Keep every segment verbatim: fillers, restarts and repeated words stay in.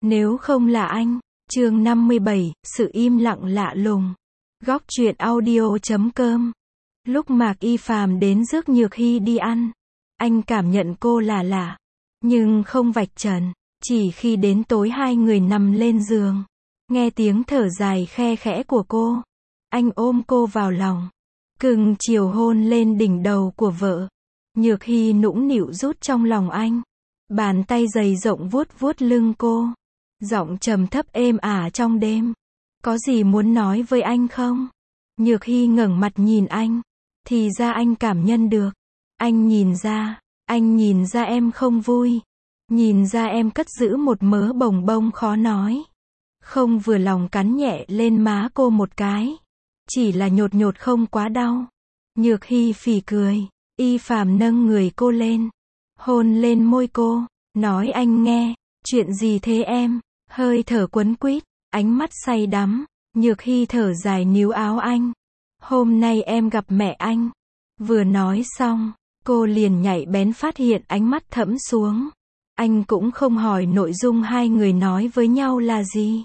Nếu không là anh. Chương năm mươi bảy, sự im lặng lạ lùng. Góc truyện audio chấm com. Lúc Mạc Y Phàm đến rước Nhược Hy đi ăn, anh cảm nhận cô là lạ, nhưng không vạch trần. Chỉ khi đến tối hai người nằm lên giường, nghe tiếng thở dài khe khẽ của cô, anh ôm cô vào lòng, cưng chiều hôn lên đỉnh đầu của vợ. Nhược Hy nũng nịu rút trong lòng anh, bàn tay dày rộng vuốt vuốt lưng cô, giọng trầm thấp êm ả trong đêm. Có gì muốn nói với anh không? Nhược Hy ngẩng mặt nhìn anh. Thì ra anh cảm nhận được. Anh nhìn ra, anh nhìn ra em không vui. Nhìn ra em cất giữ một mớ bồng bông khó nói. Không vừa lòng cắn nhẹ lên má cô một cái. Chỉ là nhột nhột không quá đau. Nhược Hy phì cười. Y Phàm nâng người cô lên, hôn lên môi cô, nói anh nghe, chuyện gì thế em? Hơi thở quấn quýt, ánh mắt say đắm. Nhược Hy thở dài níu áo anh. Hôm nay em gặp mẹ anh. Vừa nói xong, cô liền nhạy bén phát hiện ánh mắt thẫm xuống. Anh cũng không hỏi nội dung hai người nói với nhau là gì.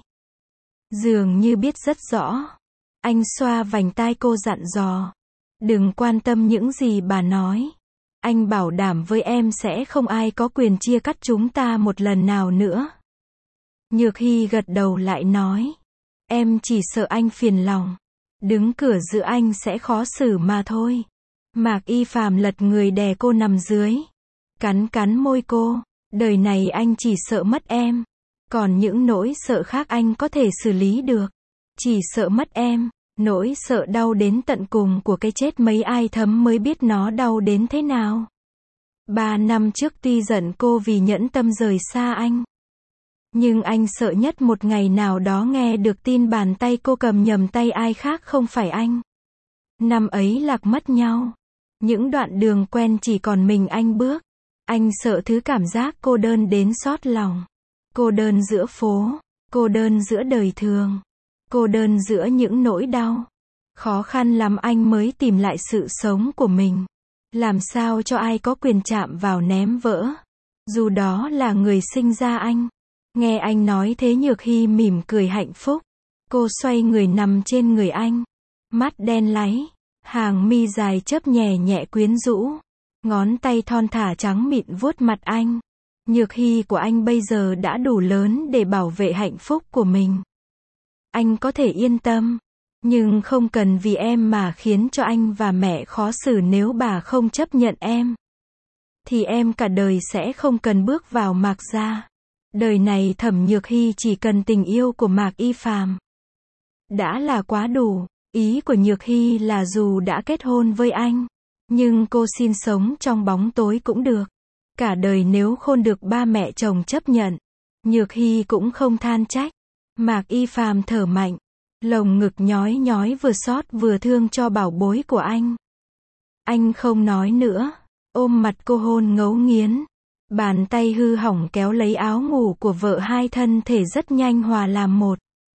Dường như biết rất rõ. Anh xoa vành tai cô dặn dò. Đừng quan tâm những gì bà nói. Anh bảo đảm với em sẽ không ai có quyền chia cắt chúng ta một lần nào nữa. Nhược Hy gật đầu lại nói. Em chỉ sợ anh phiền lòng. Đứng cửa giữa anh sẽ khó xử mà thôi. Mạc Y Phàm lật người đè cô nằm dưới. Cắn cắn môi cô. Đời này anh chỉ sợ mất em. Còn những nỗi sợ khác anh có thể xử lý được. Chỉ sợ mất em. Nỗi sợ đau đến tận cùng của cái chết mấy ai thấm mới biết nó đau đến thế nào. Ba năm trước tuy giận cô vì nhẫn tâm rời xa anh. Nhưng anh sợ nhất một ngày nào đó nghe được tin bàn tay cô cầm nhầm tay ai khác không phải anh. Năm ấy lạc mất nhau. Những đoạn đường quen chỉ còn mình anh bước. Anh sợ thứ cảm giác cô đơn đến xót lòng. Cô đơn giữa phố. Cô đơn giữa đời thường. Cô đơn giữa những nỗi đau. Khó khăn lắm anh mới tìm lại sự sống của mình. Làm sao cho ai có quyền chạm vào ném vỡ. Dù đó là người sinh ra anh. Nghe anh nói thế Nhược Hy mỉm cười hạnh phúc. Cô xoay người nằm trên người anh. Mắt đen láy. Hàng mi dài chớp nhẹ nhẹ quyến rũ. Ngón tay thon thả trắng mịn vuốt mặt anh. Nhược Hy của anh bây giờ đã đủ lớn để bảo vệ hạnh phúc của mình. Anh có thể yên tâm. Nhưng không cần vì em mà khiến cho anh và mẹ khó xử. Nếu bà không chấp nhận em, thì em cả đời sẽ không cần bước vào Mạc gia. Đời này Thẩm Nhược Hy chỉ cần tình yêu của Mạc Y Phàm đã là quá đủ. Ý của Nhược Hy là dù đã kết hôn với anh, nhưng cô xin sống trong bóng tối cũng được. Cả đời nếu khôn được ba mẹ chồng chấp nhận, Nhược Hy cũng không than trách. Mạc Y Phàm thở mạnh, lồng ngực nhói nhói vừa xót vừa thương cho bảo bối của anh. Anh không nói nữa, ôm mặt cô hôn ngấu nghiến. Bàn tay hư hỏng kéo lấy áo ngủ của vợ, hai thân thể rất nhanh hòa làm một.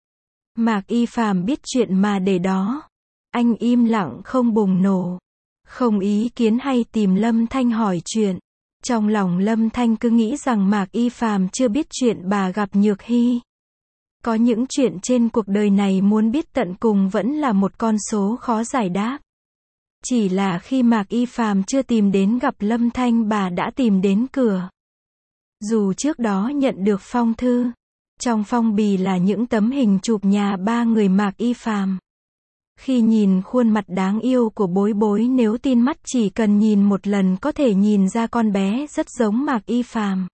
Mạc Y Phàm biết chuyện mà để đó. Anh im lặng không bùng nổ. Không ý kiến hay tìm Lâm Thanh hỏi chuyện. Trong lòng Lâm Thanh cứ nghĩ rằng Mạc Y Phàm chưa biết chuyện bà gặp Nhược Hy. Có những chuyện trên cuộc đời này muốn biết tận cùng vẫn là một con số khó giải đáp. Chỉ là khi Mạc Y Phàm chưa tìm đến gặp Lâm Thanh, bà đã tìm đến cửa. Dù trước đó nhận được phong thư, trong phong bì là những tấm hình chụp nhà ba người Mạc Y Phàm. Khi nhìn khuôn mặt đáng yêu của Bối Bối, nếu tin mắt chỉ cần nhìn một lần có thể nhìn ra con bé rất giống Mạc Y Phàm.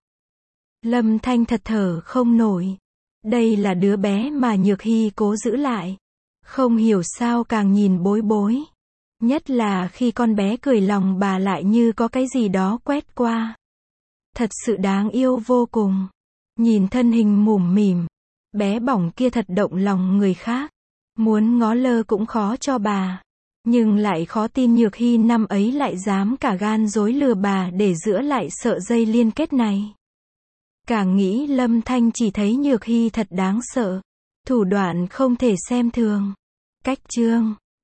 Lâm Thanh thật thở không nổi. Đây là đứa bé mà Nhược Hy cố giữ lại. Không hiểu sao càng nhìn Bối Bối, nhất là khi con bé cười, lòng bà lại như có cái gì đó quét qua. Thật sự đáng yêu vô cùng. Nhìn thân hình mủm mỉm, bé bỏng kia thật động lòng người khác. Muốn ngó lơ cũng khó cho bà. Nhưng lại khó tin Nhược Hy năm ấy lại dám cả gan dối lừa bà để giữ lại sợi dây liên kết này. Càng nghĩ Lâm Thanh chỉ thấy Nhược Hy thật đáng sợ. Thủ đoạn không thể xem thường. Cách chương